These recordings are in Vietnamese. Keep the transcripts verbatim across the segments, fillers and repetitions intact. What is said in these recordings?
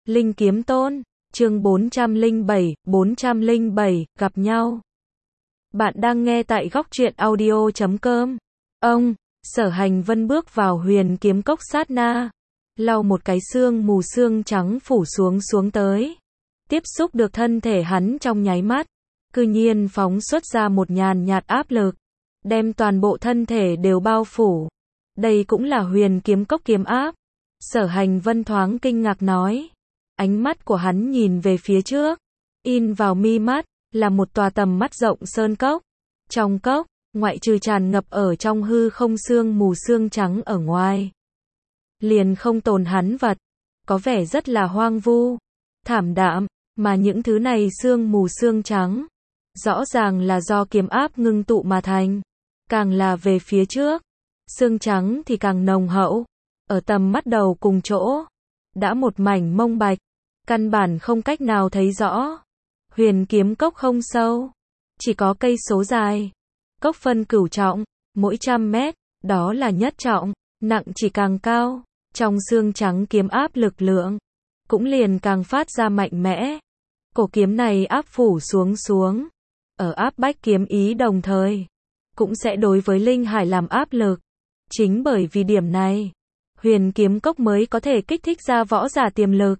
Linh Kiếm Tôn, chương bốn trăm lẻ bảy, bốn trăm lẻ bảy, gặp nhau. Bạn đang nghe tại góc truyện audio chấm com. Ông, Sở Hành Vân bước vào Huyền Kiếm Cốc sát na, lau một cái sương mù sương trắng phủ xuống xuống tới. Tiếp xúc được thân thể hắn trong nháy mắt, cư nhiên phóng xuất ra một nhàn nhạt áp lực, đem toàn bộ thân thể đều bao phủ. Đây cũng là Huyền Kiếm Cốc kiếm áp. Sở Hành Vân thoáng kinh ngạc nói. Ánh mắt của hắn nhìn về phía trước, in vào mi mắt, là một tòa tầm mắt rộng sơn cốc. Trong cốc, ngoại trừ tràn ngập ở trong hư không sương mù sương trắng ở ngoài, liền không tồn hắn vật, có vẻ rất là hoang vu, thảm đạm, mà những thứ này sương mù sương trắng, rõ ràng là do kiếm áp ngưng tụ mà thành. Càng là về phía trước, sương trắng thì càng nồng hậu, ở tầm mắt đầu cùng chỗ, đã một mảnh mông bạch, căn bản không cách nào thấy rõ. Huyền Kiếm Cốc không sâu, chỉ có cây số dài. Cốc phân cửu trọng, mỗi trăm mét, đó là nhất trọng, nặng chỉ càng cao, trong xương trắng kiếm áp lực lượng, cũng liền càng phát ra mạnh mẽ. Cổ kiếm này áp phủ xuống xuống, ở áp bách kiếm ý đồng thời, cũng sẽ đối với linh hải làm áp lực. Chính bởi vì điểm này, Huyền Kiếm Cốc mới có thể kích thích ra võ giả tiềm lực,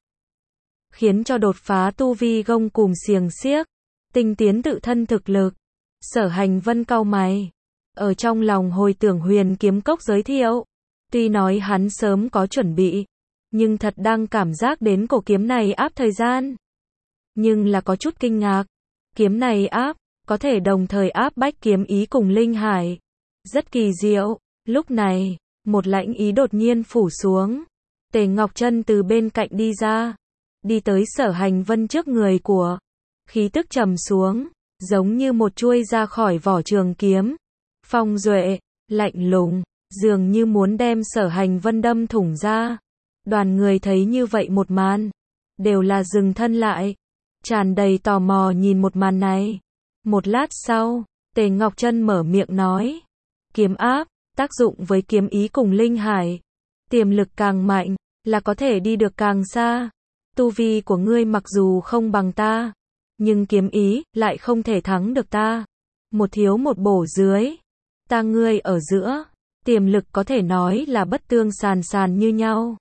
khiến cho đột phá tu vi gông cùm xiềng xiếc, tinh tiến tự thân thực lực. Sở Hành Vân cau mày, ở trong lòng hồi tưởng Huyền Kiếm Cốc giới thiệu, tuy nói hắn sớm có chuẩn bị, nhưng thật đang cảm giác đến cổ kiếm này áp thời gian, nhưng là có chút kinh ngạc. Kiếm này áp, có thể đồng thời áp bách kiếm ý cùng linh hải, rất kỳ diệu. Lúc này, một lãnh ý đột nhiên phủ xuống, Tề Ngọc Chân từ bên cạnh đi ra, đi tới Sở Hành Vân trước người của, khí tức trầm xuống, giống như một chuôi ra khỏi vỏ trường kiếm, phong duệ, lạnh lùng, dường như muốn đem Sở Hành Vân đâm thủng ra. Đoàn người thấy như vậy một màn, đều là dừng thân lại, tràn đầy tò mò nhìn một màn này. Một lát sau, Tề Ngọc Chân mở miệng nói, kiếm áp, tác dụng với kiếm ý cùng linh hải, tiềm lực càng mạnh, là có thể đi được càng xa. Tu vi của ngươi mặc dù không bằng ta, nhưng kiếm ý lại không thể thắng được ta. Một thiếu một bổ dưới, ta ngươi ở giữa, tiềm lực có thể nói là bất tương sàn sàn như nhau.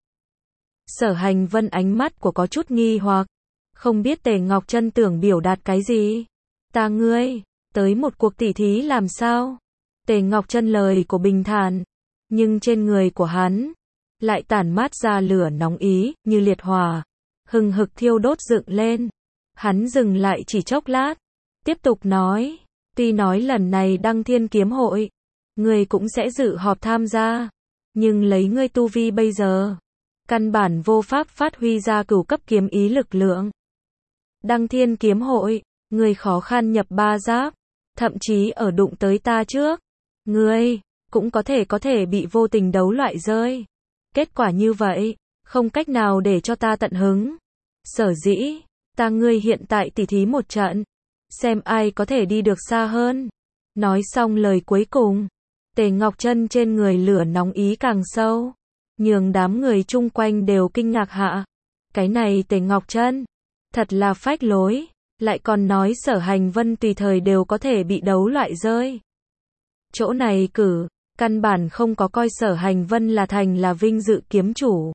Sở Hành Vân ánh mắt của có chút nghi hoặc, không biết Tề Ngọc Chân tưởng biểu đạt cái gì. Ta ngươi, tới một cuộc tỉ thí làm sao? Tề Ngọc Chân lời của bình thản, nhưng trên người của hắn lại tản mát ra lửa nóng ý, như liệt hỏa, hừng hực thiêu đốt dựng lên. Hắn dừng lại chỉ chốc lát, tiếp tục nói, tuy nói lần này Đăng Thiên Kiếm Hội, ngươi cũng sẽ dự họp tham gia, nhưng lấy ngươi tu vi bây giờ, căn bản vô pháp phát huy ra cửu cấp kiếm ý lực lượng. Đăng Thiên Kiếm Hội, ngươi khó khăn nhập ba giáp, thậm chí ở đụng tới ta trước, ngươi cũng có thể có thể bị vô tình đấu loại rơi. Kết quả như vậy, không cách nào để cho ta tận hứng. Sở dĩ, ta ngươi hiện tại tỉ thí một trận, xem ai có thể đi được xa hơn. Nói xong lời cuối cùng, Tề Ngọc Chân trên người lửa nóng ý càng sâu, nhường đám người chung quanh đều kinh ngạc hạ. Cái này Tề Ngọc Chân, thật là phách lối, lại còn nói Sở Hành Vân tùy thời đều có thể bị đấu loại rơi. Chỗ này cử, căn bản không có coi Sở Hành Vân là thành là vinh dự kiếm chủ.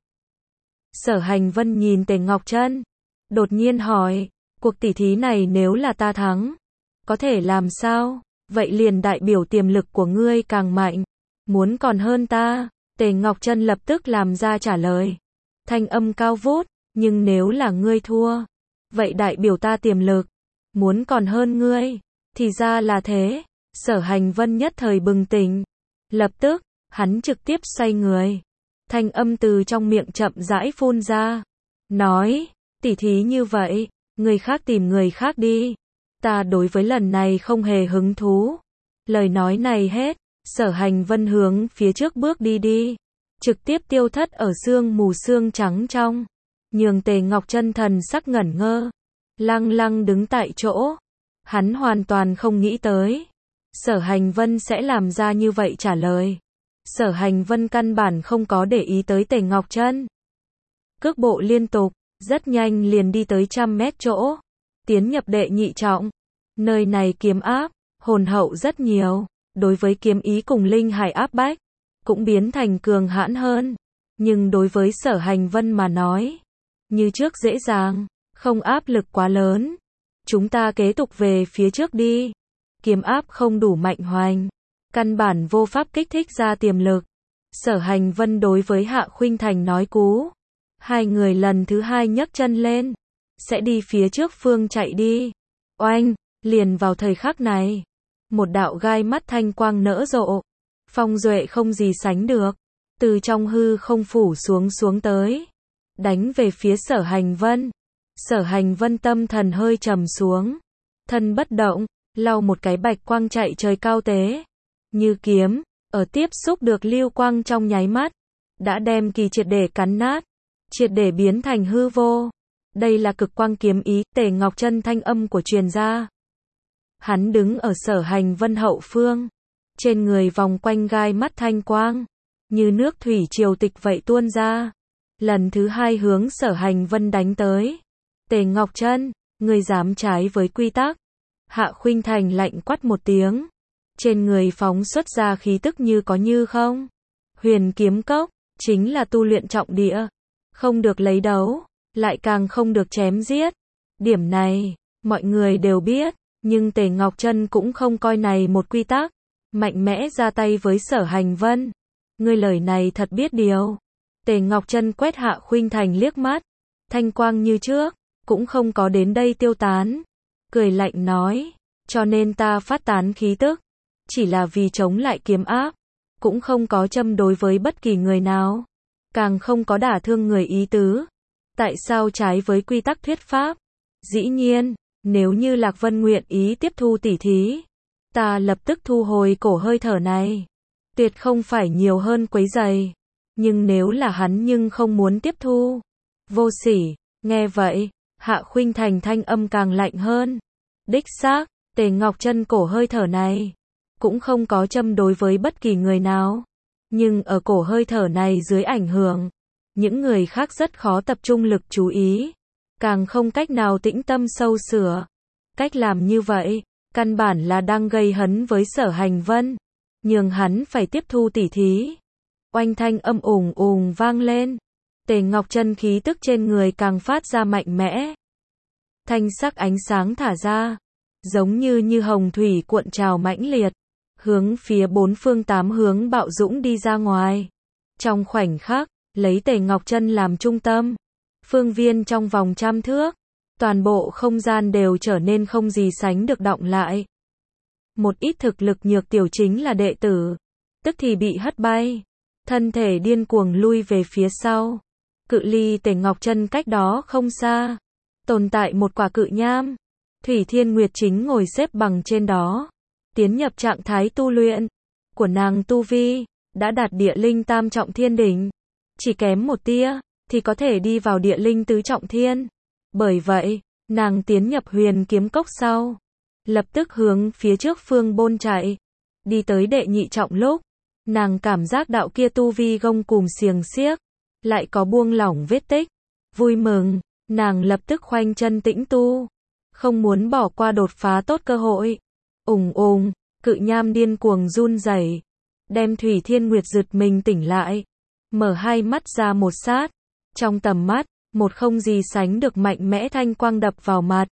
Sở Hành Vân nhìn Tề Ngọc Chân, đột nhiên hỏi, cuộc tỉ thí này nếu là ta thắng, có thể làm sao? Vậy liền đại biểu tiềm lực của ngươi càng mạnh, muốn còn hơn ta. Tề Ngọc Chân lập tức làm ra trả lời, thanh âm cao vút, nhưng nếu là ngươi thua, vậy đại biểu ta tiềm lực, muốn còn hơn ngươi. Thì ra là thế. Sở Hành Vân nhất thời bừng tỉnh, lập tức, hắn trực tiếp xoay người, thanh âm từ trong miệng chậm rãi phun ra, nói, tỉ thí như vậy, người khác tìm người khác đi, ta đối với lần này không hề hứng thú. Lời nói này hết, Sở Hành Vân hướng phía trước bước đi đi, trực tiếp tiêu thất ở sương mù sương trắng trong, nhường Tề Ngọc Chân thần sắc ngẩn ngơ, lăng lăng đứng tại chỗ. Hắn hoàn toàn không nghĩ tới Sở Hành Vân sẽ làm ra như vậy trả lời. Sở Hành Vân căn bản không có để ý tới Tề Ngọc Chân, cước bộ liên tục, Rất nhanh liền đi tới trăm mét chỗ, tiến nhập đệ nhị trọng. Nơi này kiếm áp, hồn hậu rất nhiều, đối với kiếm ý cùng linh hải áp bách, cũng biến thành cường hãn hơn. Nhưng đối với Sở Hành Vân mà nói, như trước dễ dàng, không áp lực quá lớn. Chúng ta kế tục về phía trước đi. Kiếm áp không đủ mạnh hoành, căn bản vô pháp kích thích ra tiềm lực. Sở Hành Vân đối với Hạ Khuynh Thành nói cú. Hai người lần thứ hai nhấc chân lên, sẽ đi phía trước phương chạy đi. Oanh, liền vào thời khắc này, một đạo gai mắt thanh quang nở rộ, phong duệ không gì sánh được, từ trong hư không phủ xuống xuống tới, đánh về phía Sở Hành Vân. Sở Hành Vân tâm thần hơi trầm xuống, thân bất động, lau một cái bạch quang chạy trời cao tế, như kiếm, ở tiếp xúc được lưu quang trong nháy mắt, đã đem kỳ triệt để cắn nát, triệt để biến thành hư vô. Đây là cực quang kiếm ý, Tề Ngọc Chân thanh âm của truyền ra. Hắn đứng ở Sở Hành Vân hậu phương, trên người vòng quanh gai mắt thanh quang, như nước thủy triều tịch vậy tuôn ra, lần thứ hai hướng Sở Hành Vân đánh tới. Tề Ngọc Chân, ngươi dám trái với quy tắc. Hạ Khuynh Thành lạnh quát một tiếng, trên người phóng xuất ra khí tức như có như không. Huyền kiếm cốc, chính là tu luyện trọng địa, không được lấy đấu, lại càng không được chém giết. Điểm này, mọi người đều biết, nhưng Tề Ngọc Chân cũng không coi này một quy tắc, mạnh mẽ ra tay với Sở Hành Vân. Ngươi lời này thật biết điều. Tề Ngọc Chân quét Hạ Khuynh Thành liếc mắt, thanh quang như trước, cũng không có đến đây tiêu tán. Cười lạnh nói, cho nên ta phát tán khí tức, chỉ là vì chống lại kiếm áp, cũng không có châm đối với bất kỳ người nào, càng không có đả thương người ý tứ. Tại sao trái với quy tắc thuyết pháp? Dĩ nhiên, nếu như Lạc Vân nguyện ý tiếp thu tỉ thí, ta lập tức thu hồi cổ hơi thở này, tuyệt không phải nhiều hơn quấy giày. Nhưng nếu là hắn nhưng không muốn tiếp thu, vô sỉ. Nghe vậy, Hạ Khuynh Thành thanh âm càng lạnh hơn. Đích xác, Tề Ngọc Chân cổ hơi thở này, cũng không có châm đối với bất kỳ người nào. Nhưng ở cổ hơi thở này dưới ảnh hưởng, những người khác rất khó tập trung lực chú ý, càng không cách nào tĩnh tâm sâu sửa. Cách làm như vậy, căn bản là đang gây hấn với Sở Hành Vân, nhường hắn phải tiếp thu tỉ thí. Oanh thanh âm ùng ùng vang lên, Tề Ngọc Chân khí tức trên người càng phát ra mạnh mẽ. Thanh sắc ánh sáng thả ra, giống như như hồng thủy cuộn trào mãnh liệt, hướng phía bốn phương tám hướng bạo dũng đi ra ngoài. Trong khoảnh khắc, lấy Tề Ngọc Chân làm trung tâm, phương viên trong vòng trăm thước, toàn bộ không gian đều trở nên không gì sánh được đọng lại. Một ít thực lực nhược tiểu chính là đệ tử, tức thì bị hất bay, thân thể điên cuồng lui về phía sau. Cự ly Tề Ngọc Chân cách đó không xa, tồn tại một quả cự nham. Thủy Thiên Nguyệt chính ngồi xếp bằng trên đó, tiến nhập trạng thái tu luyện của nàng. Tu vi đã đạt địa linh tam trọng thiên đỉnh, chỉ kém một tia thì có thể đi vào địa linh tứ trọng thiên. Bởi vậy, nàng tiến nhập huyền kiếm cốc sau, lập tức hướng phía trước phương bôn chạy. Đi tới đệ nhị trọng lúc, nàng cảm giác đạo kia tu vi gông cùm xiềng xiếc, lại có buông lỏng vết tích. Vui mừng, nàng lập tức khoanh chân tĩnh tu, không muốn bỏ qua đột phá tốt cơ hội. Ùng ùng, cự nham điên cuồng run rẩy, đem Thủy Thiên Nguyệt giật mình tỉnh lại, mở hai mắt ra một sát, trong tầm mắt, một không gì sánh được mạnh mẽ thanh quang đập vào mặt.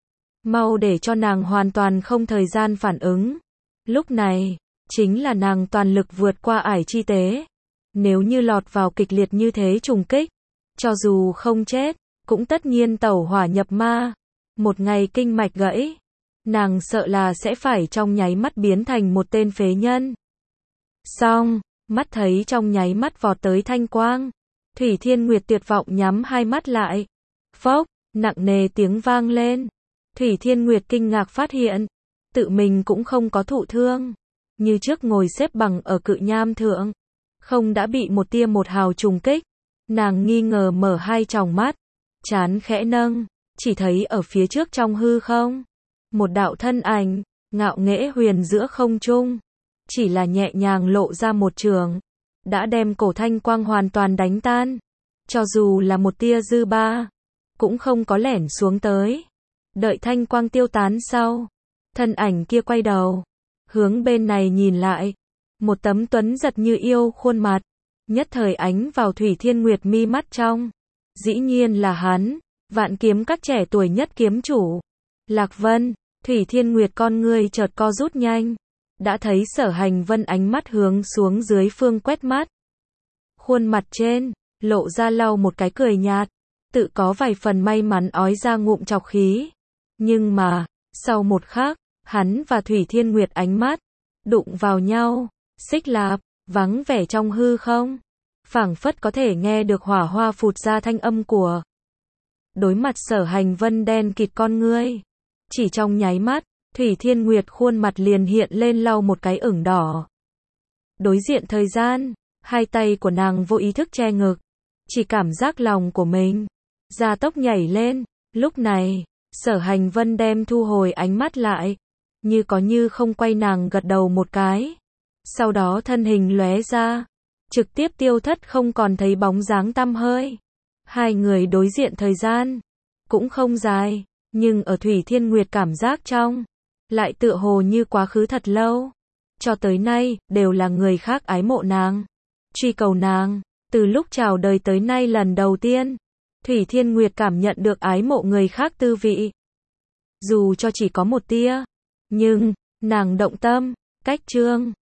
Mau để cho nàng hoàn toàn không thời gian phản ứng. Lúc này, chính là nàng toàn lực vượt qua ải chi tế. Nếu như lọt vào kịch liệt như thế trùng kích, cho dù không chết, cũng tất nhiên tẩu hỏa nhập ma. Một ngày kinh mạch gãy, nàng sợ là sẽ phải trong nháy mắt biến thành một tên phế nhân. Xong, mắt thấy trong nháy mắt vọt tới thanh quang, Thủy Thiên Nguyệt tuyệt vọng nhắm hai mắt lại. Phốc, nặng nề tiếng vang lên. Thủy Thiên Nguyệt kinh ngạc phát hiện, tự mình cũng không có thụ thương, như trước ngồi xếp bằng ở cự nham thượng, không đã bị một tia một hào trùng kích. Nàng nghi ngờ mở hai tròng mắt, trán khẽ nâng, chỉ thấy ở phía trước trong hư không, một đạo thân ảnh, ngạo nghễ huyền giữa không trung, chỉ là nhẹ nhàng lộ ra một trường, đã đem cổ thanh quang hoàn toàn đánh tan. Cho dù là một tia dư ba, cũng không có lẻn xuống tới. Đợi thanh quang tiêu tán sau, thân ảnh kia quay đầu, hướng bên này nhìn lại, một tấm tuấn giật như yêu khuôn mặt, nhất thời ánh vào Thủy Thiên Nguyệt mi mắt trong. Dĩ nhiên là hắn, Vạn Kiếm các trẻ tuổi nhất kiếm chủ. Lạc Vân, Thủy Thiên Nguyệt con ngươi chợt co rút nhanh, đã thấy Sở Hành Vân ánh mắt hướng xuống dưới phương quét mắt. Khuôn mặt trên, lộ ra lau một cái cười nhạt, tự có vài phần may mắn ói ra ngụm trọc khí. Nhưng mà, sau một khắc, hắn và Thủy Thiên Nguyệt ánh mắt đụng vào nhau, xích lạp, vắng vẻ trong hư không, phảng phất có thể nghe được hỏa hoa phụt ra thanh âm của. Đối mặt Sở Hành Vân đen kịt con ngươi, chỉ trong nháy mắt, Thủy Thiên Nguyệt khuôn mặt liền hiện lên lau một cái ửng đỏ. Đối diện thời gian, hai tay của nàng vô ý thức che ngực, chỉ cảm giác lòng của mình gia tốc nhảy lên. Lúc này, Sở Hành Vân đem thu hồi ánh mắt lại, như có như không quay nàng gật đầu một cái. Sau đó thân hình lóe ra, trực tiếp tiêu thất không còn thấy bóng dáng tăm hơi. Hai người đối diện thời gian cũng không dài, nhưng ở Thủy Thiên Nguyệt cảm giác trong, lại tựa hồ như quá khứ thật lâu. Cho tới nay, đều là người khác ái mộ nàng, truy cầu nàng. Từ lúc chào đời tới nay lần đầu tiên, Thủy Thiên Nguyệt cảm nhận được ái mộ người khác tư vị. Dù cho chỉ có một tia, nhưng, nàng động tâm, cách chương